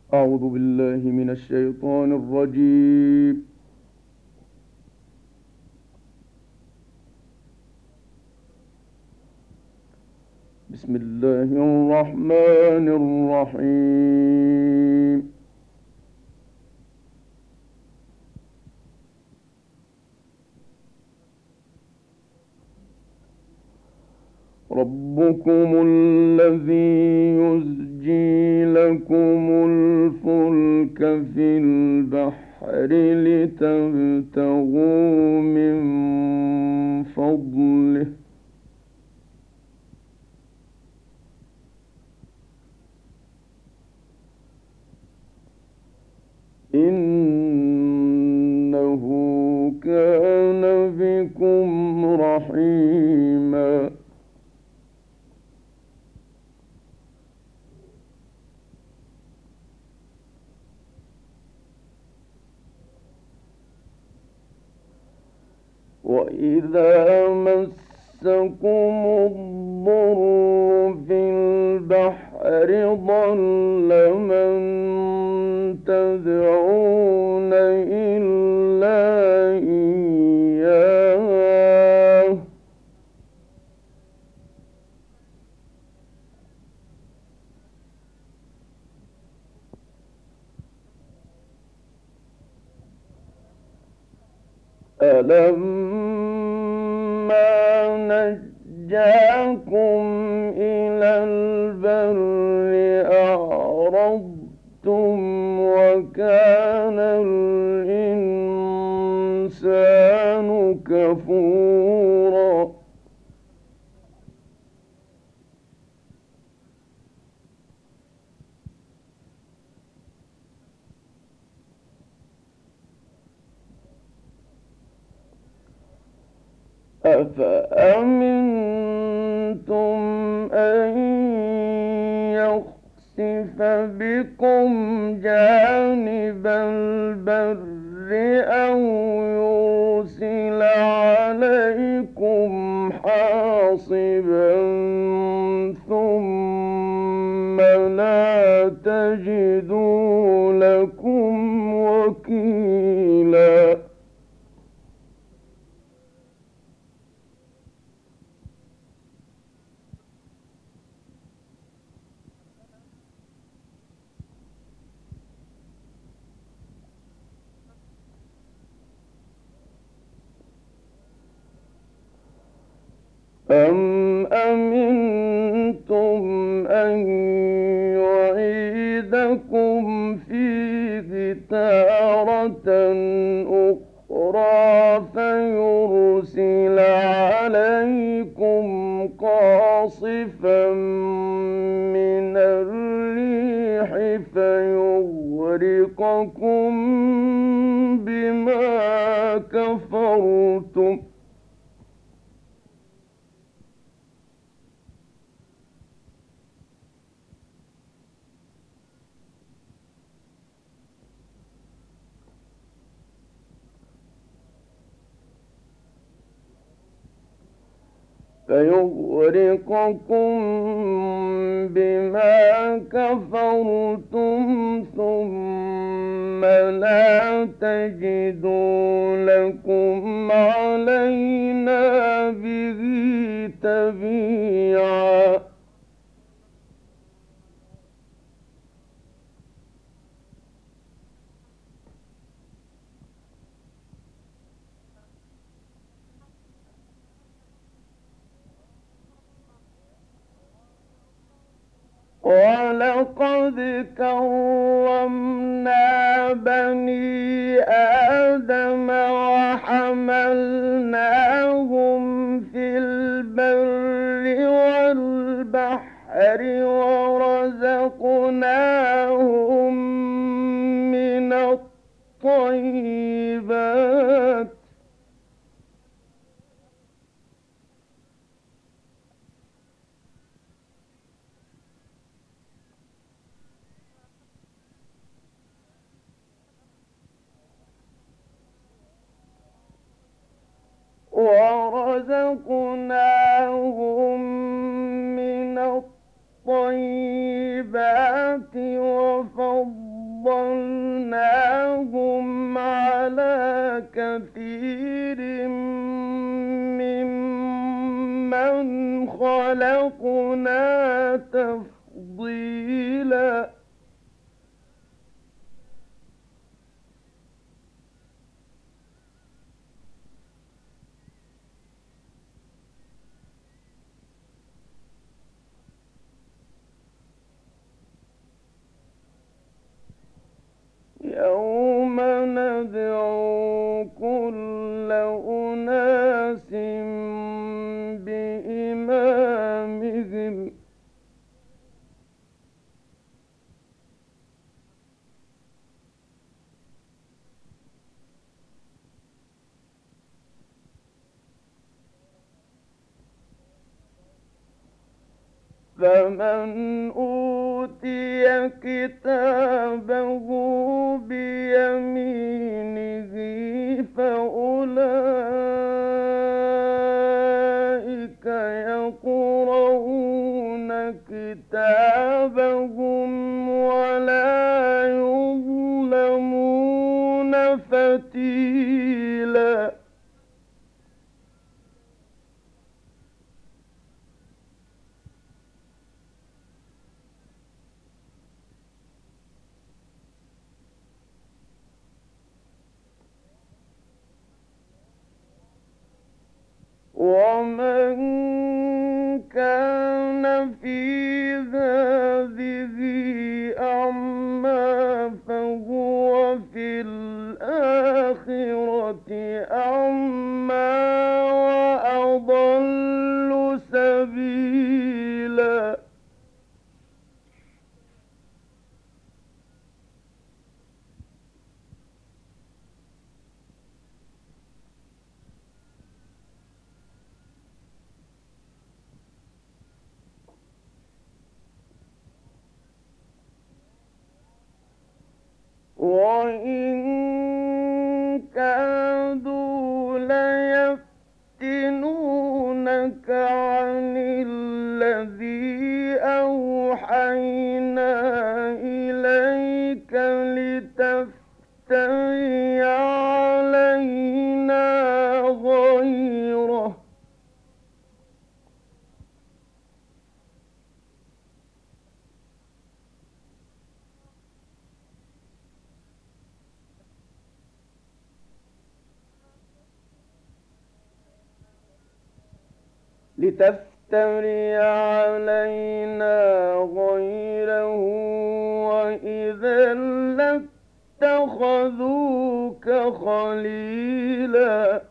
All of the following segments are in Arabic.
أعوذ بالله من الشيطان الرجيم. بسم الله الرحمن الرحيم. ربكم الذي يزجي لكم الفلك في البحر لتبتغوا من فضله إنه كان بكم رحيما. وإذا مسكم الضر في البحر ضل من تدعون إلا إياه ألما نجاكم إلى البر أعرضتم وكان الإنسان كفورا. أفأمنتم أن يخسف بكم جانب البر أو يرسل عليكم حاصبا ثم لا تجدوا لكم وكيلا. أم أمنتم أن يعيدكم فيه تارة أخرى فيرسل عليكم قاصفا من الريح فيغرقكم بما كفرتم ثم لا تجدوا لكم علينا به تبيعا. ولقد كرمنا بني آدم وحملناهم في البر والبحر ورزقناهم من الطيبات ورزقناهم من الطيبات وفضلناهم خلقنا تفضيلا يوم ندعو كل أناس بإمامهم فمن أوتي كتابه بيمينه فأولئك يقرؤون كتابهم ولا يظلمون فتيلا ومن كان في هذه أعمى فهو في الآخرة أعمى وأضل سبيلا وإن كادوا ليفتنونك عن الذي أوحينا إليك لتفتري علينا غيره وإذا لاتخذوك خليلا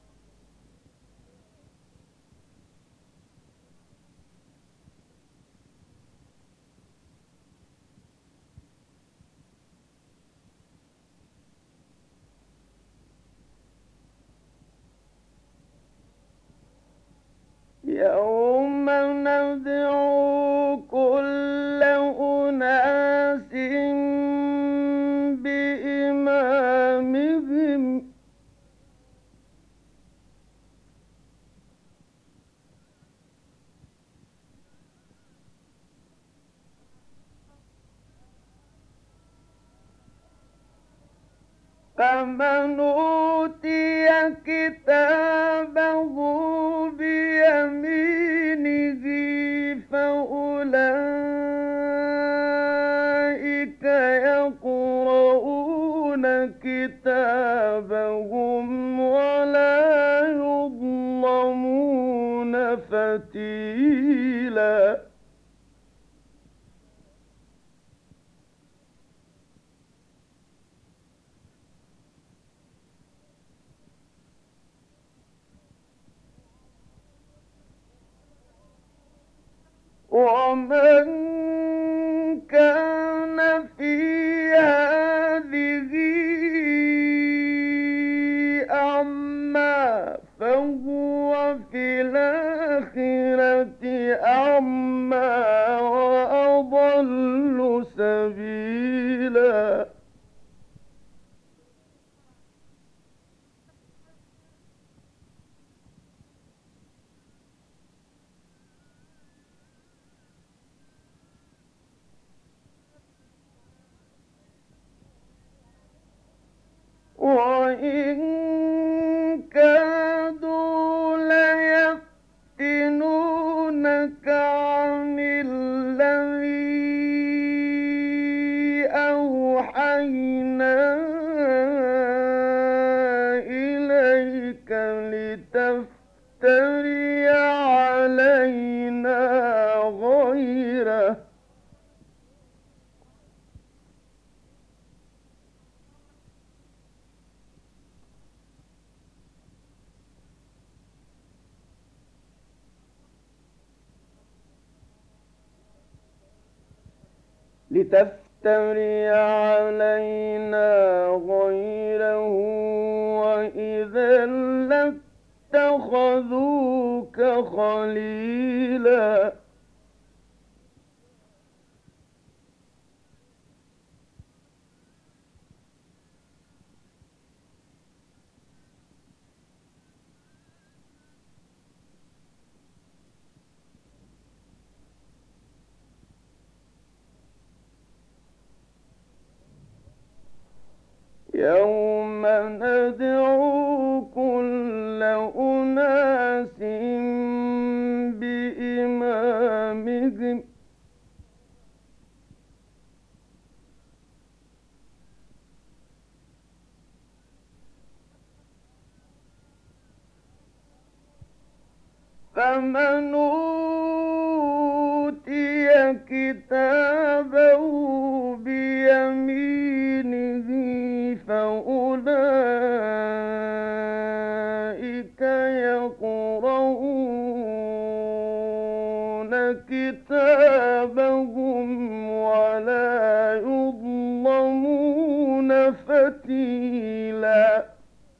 يوم ندعو كل أناس بإمامهم فمن أوتي كتابه بيمينه فأولئك يقرؤون كتابهم ولا يظلمون فتيلا ومن كان في هذه أعمى فهو في الآخرة أعمى وأضل سبيلا وإن كادوا ليفتنونك عن الذي أوحينا إليك لتفتري علينا غيره وإذا لاتخذوك خليلا يوم ندعو كل أناس بإمامهم فمن أوتي كتابه بيمينه فأولئك يقرؤون كتابهم ولا يظلمون فتيلا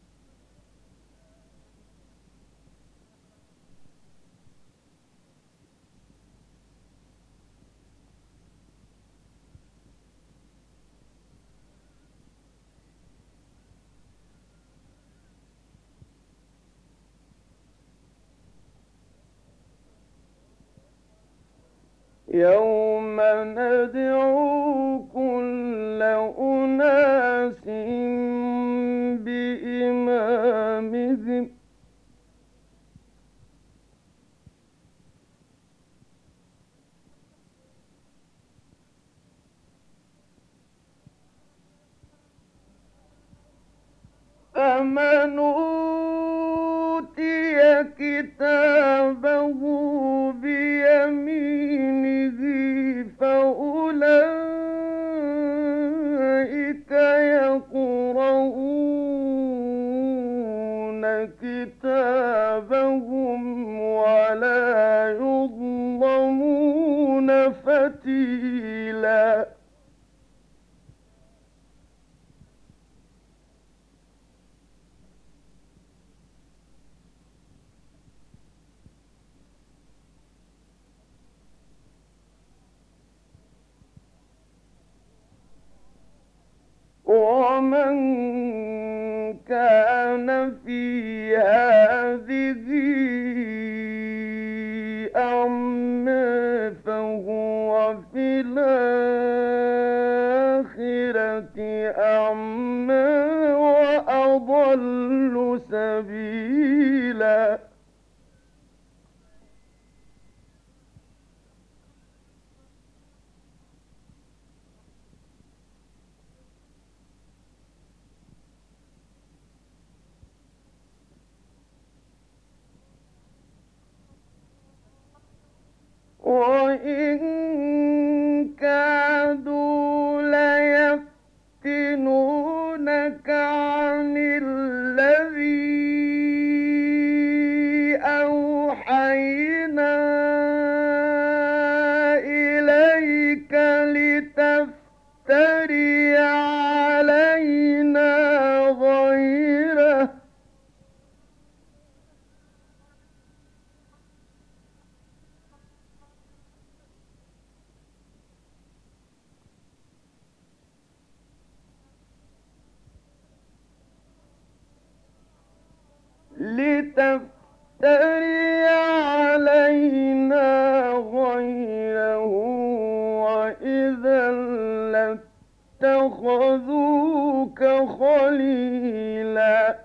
يوم ندعو كل أناس بإمامهم فمن أوتي كتابه بيمينه فأولئك يقرؤون كتابهم ولا يظلمون فتيلا ومن كان في هذه أعمى فهو في الآخرة أعمى وأضل سبيلا وإن كادوا ليفتنونك عن الذي أوحينا إليك لتفتري علينا غيره وإذا لاتخذوك خليلا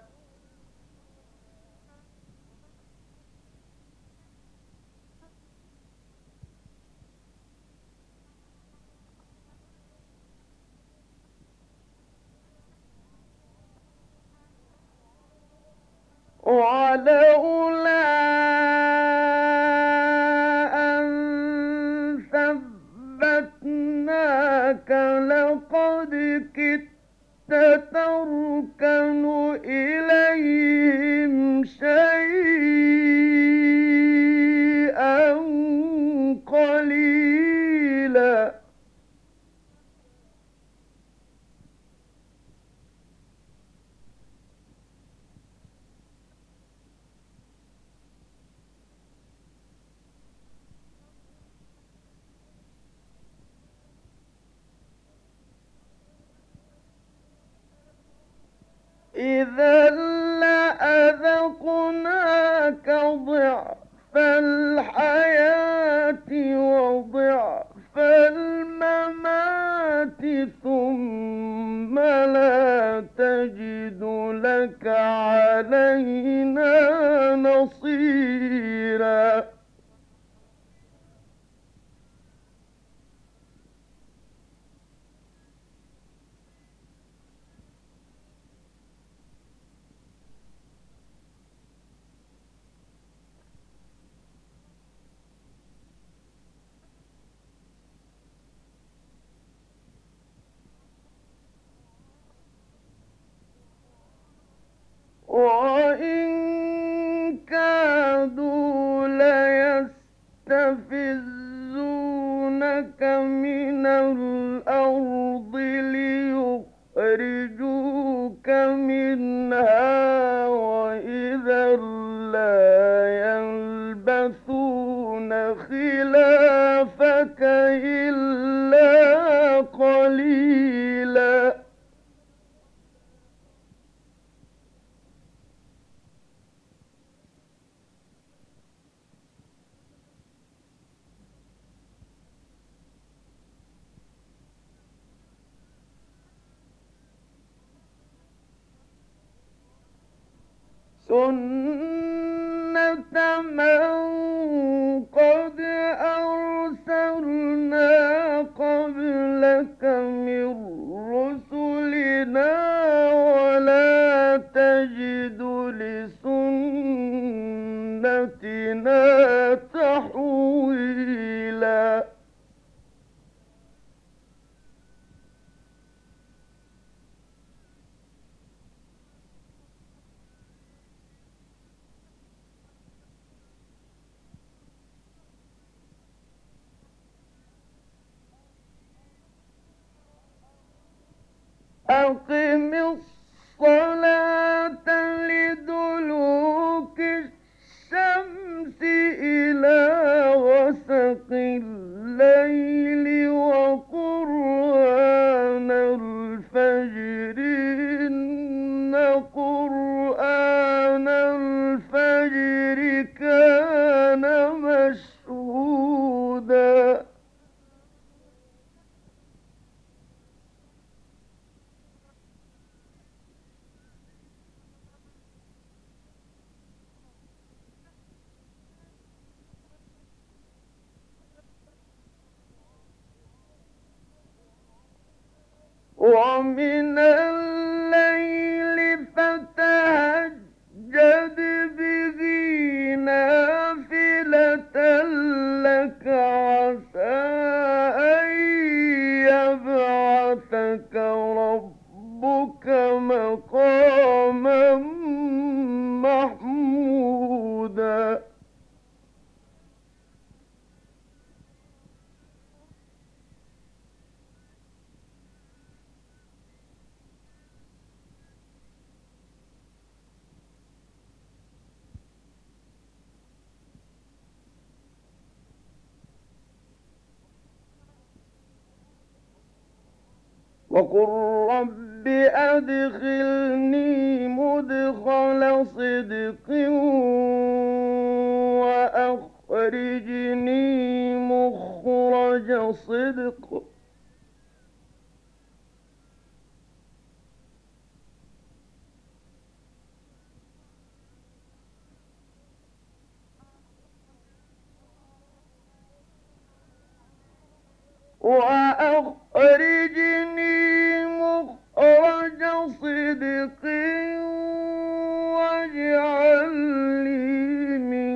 إنك لقد كدت تركن إليهم شيئا قليلا. إذا لأذقناك ضعف الحياة وضعف الممات ثم لا تجد لك علينا نصيرا. وإن كادوا ليستفزونك من الأرض ليخرجوك منها وإذا لا يلبثون خلافك إلا قليلا. سنة من قد أرسلنا قبلك من رسلنا ولا تجد لسنتنا تحويلا. أقم الصلاة لدلوك الشمس إلى غسق الليل وقرآن الفجر إن قرآن الفجر كان مشهودا. ومن الليل فتهجد به نافلة لك عسى أن يبعثك ربك مقاما محمودا. وقل رب أدخلني مدخل صدق وأخرجني مخرج صدق. وأخرجني مخرج صدق واجعل لي من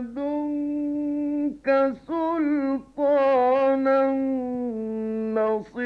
لدنك سلطانا نصيرا.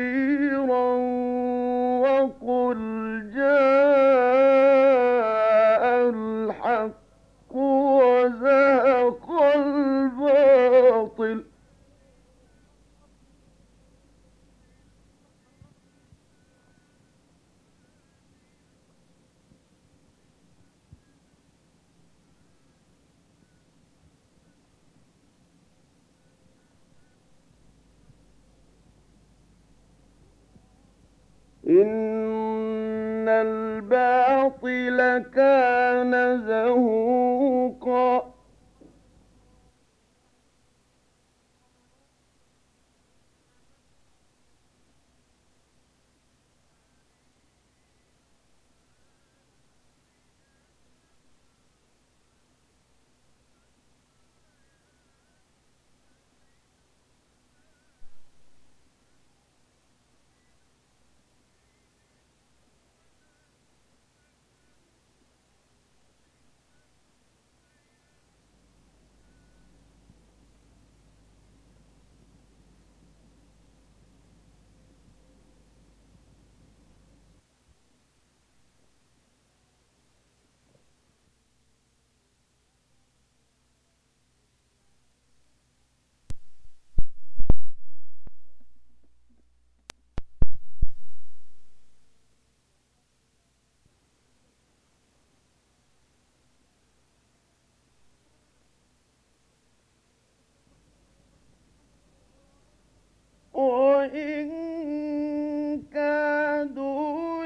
إن الباطل كان زهوقا وإن كادوا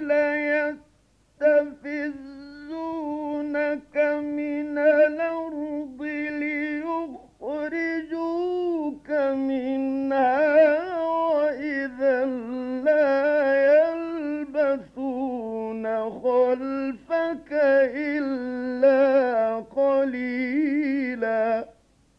ليستفزونك من الأرض ليخرجوك منها وإذا لا يلبثون خلفك إلا قليلا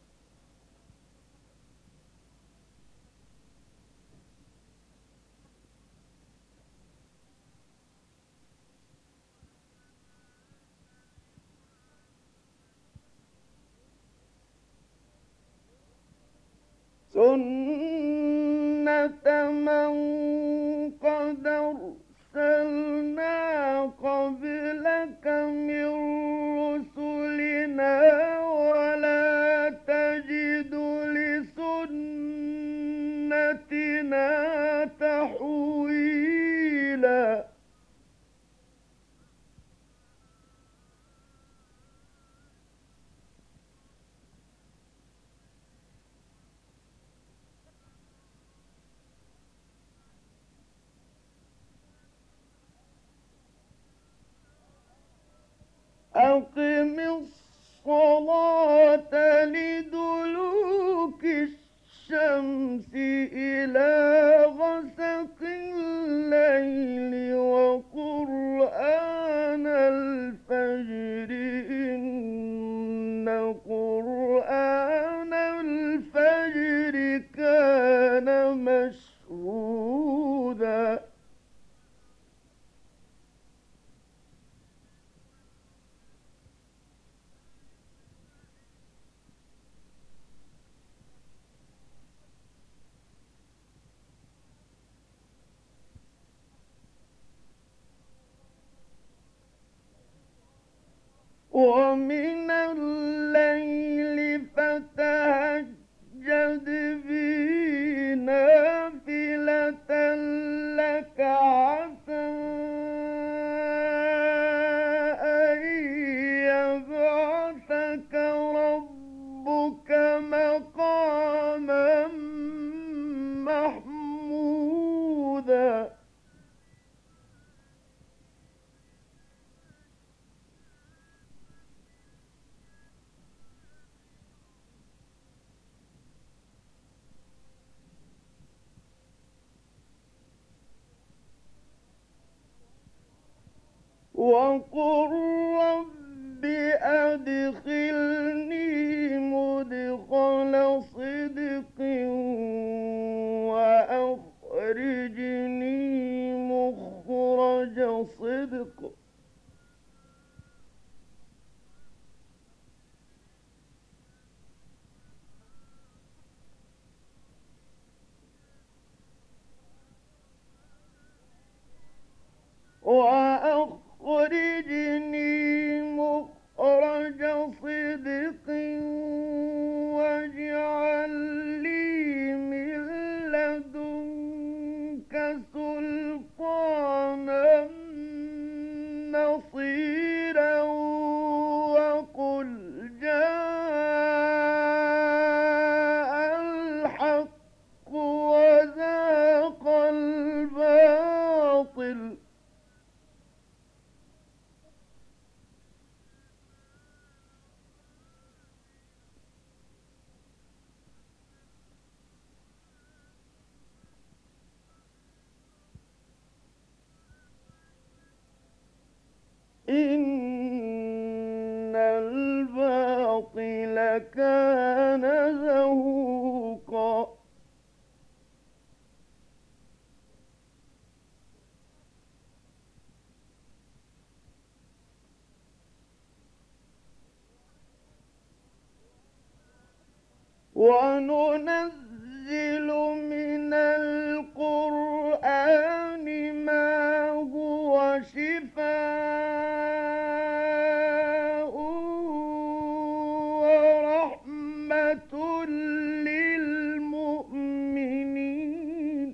سنة من قد أرسلنا قبلك من رسلنا ولا تجد لسنتنا تحويلا أقم الصلاة لدلوك الشمس إلى غسق الليل وقرآن الفجر إن قرآن الفجر كان مشهودا ومن الليل فتهجد به نافلة لك عسى أن يبعثك ربك مقاما محمودا وقل رب أدخلني مدخل صدق وأخرجني مخرج صدق وأخرجني مخرج صدق واجعل لي من لدنك سلطانا نصيرا وقل جاء الحق وزاق الباطل كان زهوقا وننزل من القرآن ما هو شفاء ورحمة للمؤمنين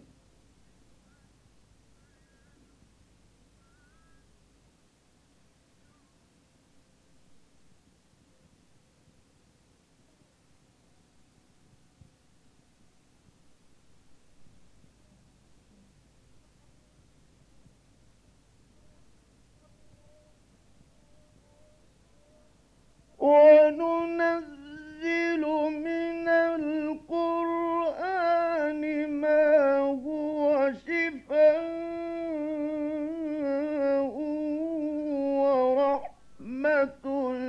وننزل من القرآن ما هو شفاء ورحمة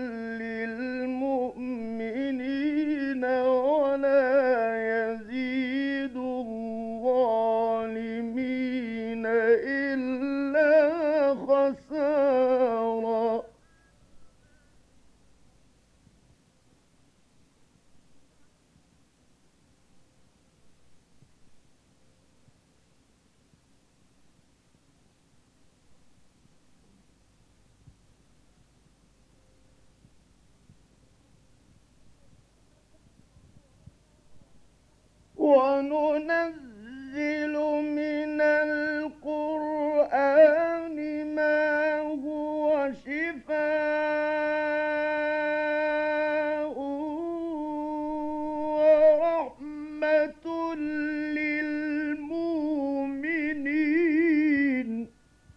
للمؤمنين ولا يزيد الظالمين إلا خسارا وننزل من القرآن ما هو شفاء ورحمة للمؤمنين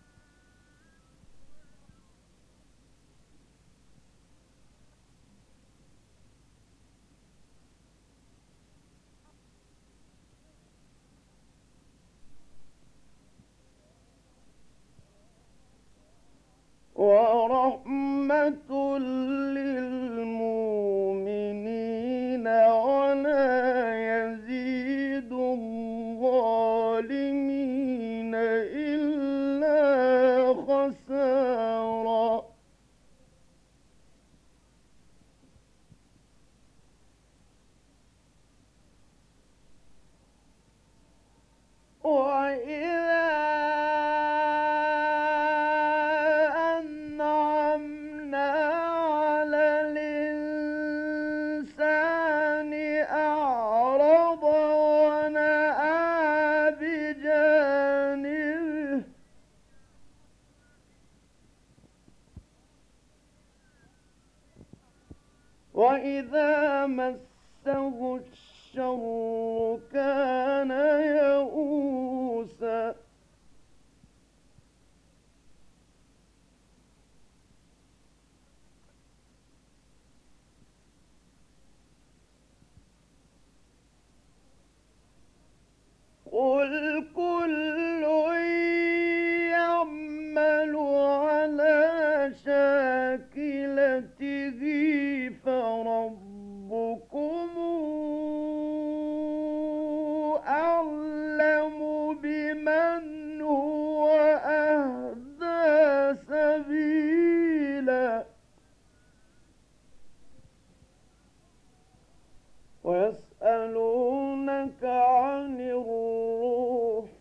ورحمة للمؤمنين ولا يزيد الظالمين إلا خسارا وإذا أنعمنا على الإنسان أعرض ونأى بجانبه وإذا مسه الشر كان يئوسا قل كل يعمل على شاكلته فربكم أعلم بمن هو أهدى سبيلا ويسألونك عن الروح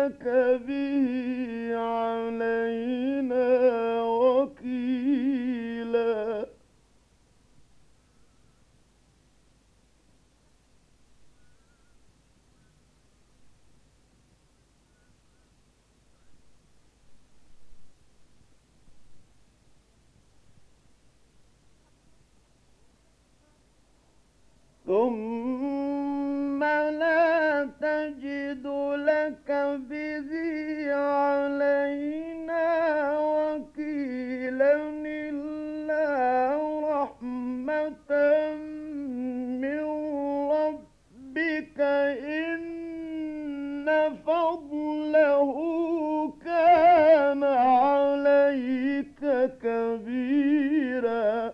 لك به علينا وكيلا. ثم لا تجد لك به علينا وكيلا إلا رحمة من ربك إن فضله كان عليك كبيرا.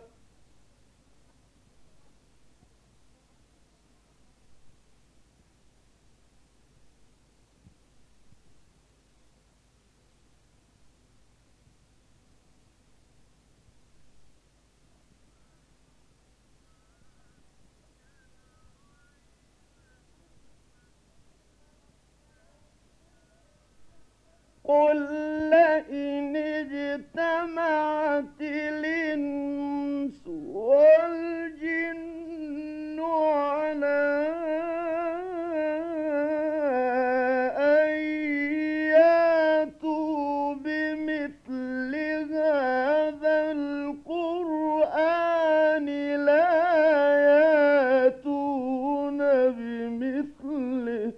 قل لئن اجتمعت الإنس والجن على أن يأتوا بمثل هذا القرآن لا يأتون بمثله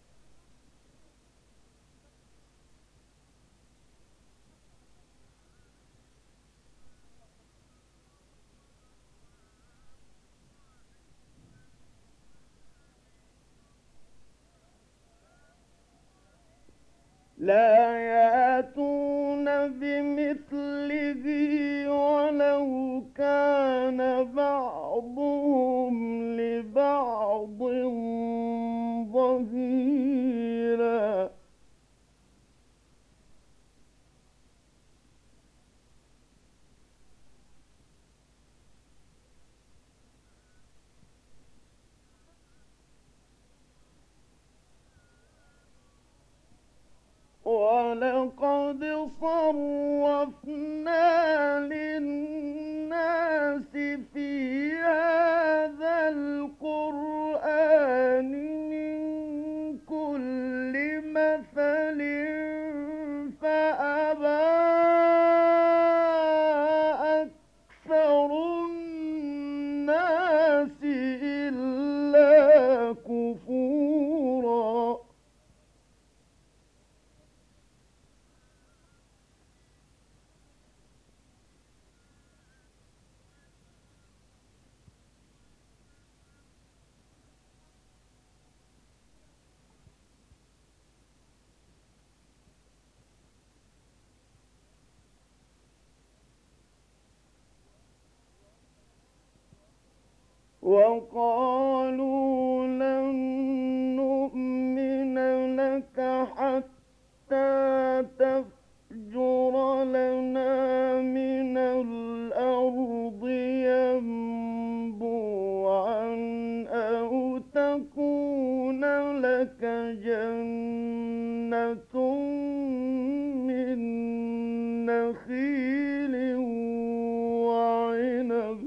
ولو كان بعضهم لبعض ظهيرا. ولقد صرفنا للناس في هذا القرآن من كل مثل فأبى أكثر الناس إلا كفورا. وقالوا لن نؤمن لك حتى تفجر لنا من الأرض ينبوعا أو تكون لك جنة من نخيل وعنب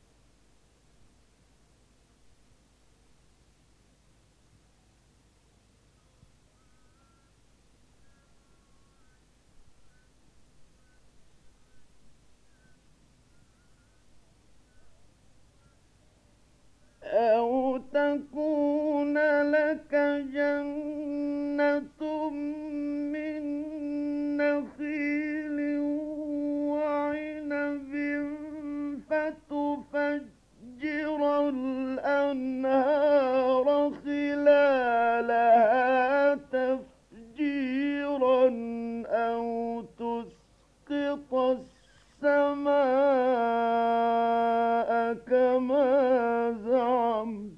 أو تكون لك جنة من نخيل وعنب فتفجر الأنهار خلالها تفجيرا أو تسقط السماء كما زعمت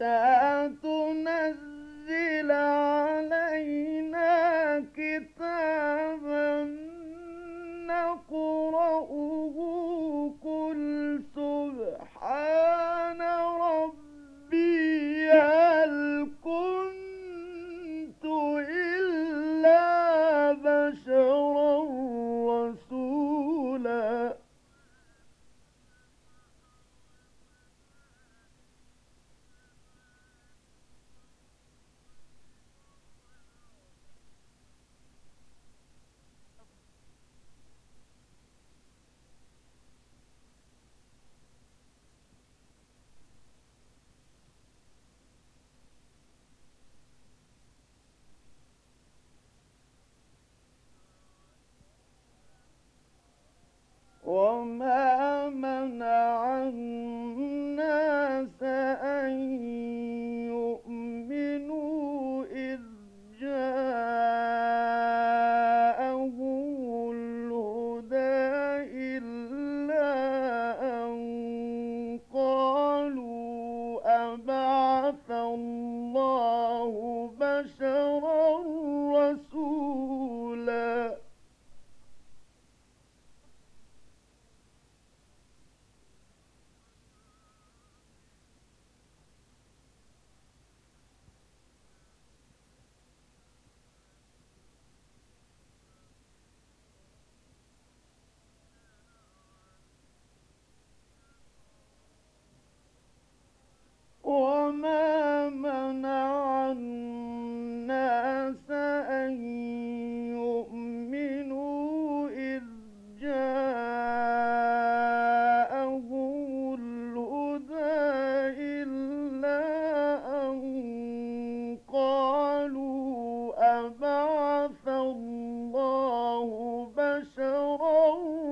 تنزل علينا كتابا نقرأه قل سبحان ربي هل كنت إلا بشرا رسولا. وما منع الناس أن يؤمنوا إذ جاءهم الهدى إلا أن قالوا أبعث الله بشرا رسولا. وما منع الناس أن يؤمنوا إذ جاءهم الهدى إلا أن قالوا أبعث الله بشرا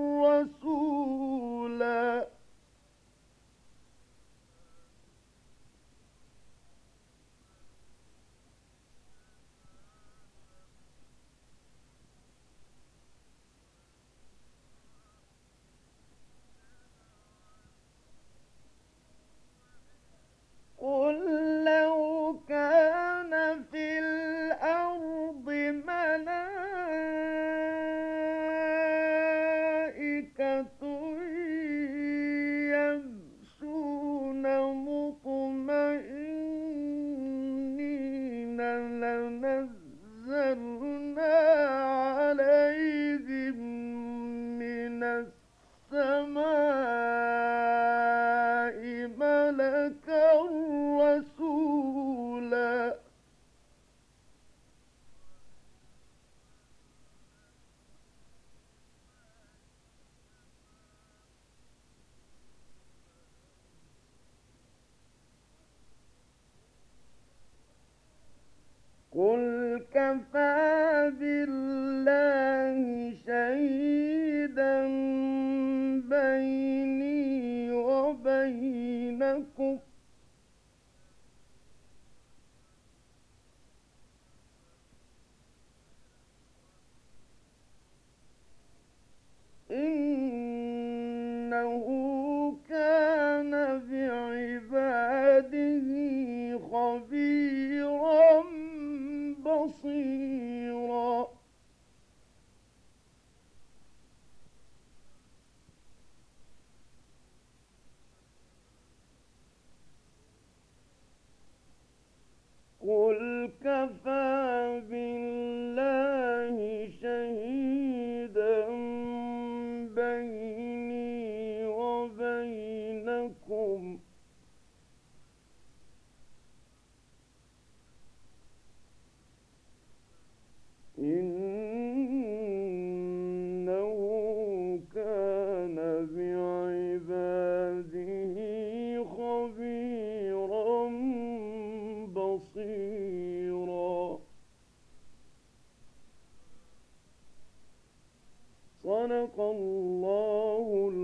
رسولا. قل لو كان في الأرض ملائكة يمشون مطمئنين لنزلنا عليهم من السماء ملكا رسولا. قل كفى بالله شهيدا بيني وبينكم إنه كان بعباده خبيرا بصيرا. قل كفى بالله شهيدا بيني وبينكم إنه كان بعباده خبيرا بصيرا. صدق الله